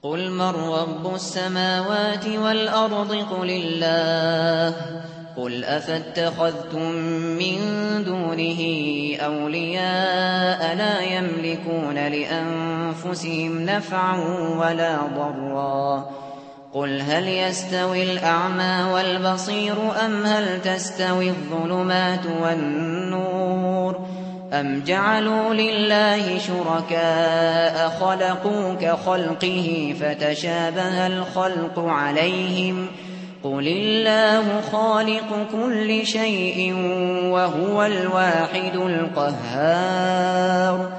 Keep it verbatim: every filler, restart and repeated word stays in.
قُلْ مَن رَّبُّ السَّمَاوَاتِ وَالْأَرْضِ قُلِ اللَّهُ قُلْ أَفَاتَّخَذْتُم مِّن دُونِهِ أَوْلِيَاءَ لَا يَمْلِكُونَ لِأَنفُسِهِمْ نَفْعًا وَلَا ضَرًّا قُلْ هَلْ يَسْتَوِي الْأَعْمَىٰ وَالْبَصِيرُ أَمْ هَلْ تَسْتَوِي الظُّلُمَاتُ وَالنُّورُ أَمْ جَعَلُوا لِلَّهِ شُرَكَاءَ خَلَقُوا كَخَلْقِهِ فَتَشَابَهَ الْخَلْقُ عَلَيْهِمْ ۚ قُلِ اللَّهُ خَالِقُ كُلِّ شَيْءٍ وَهُوَ الْوَاحِدُ الْقَهَّارُ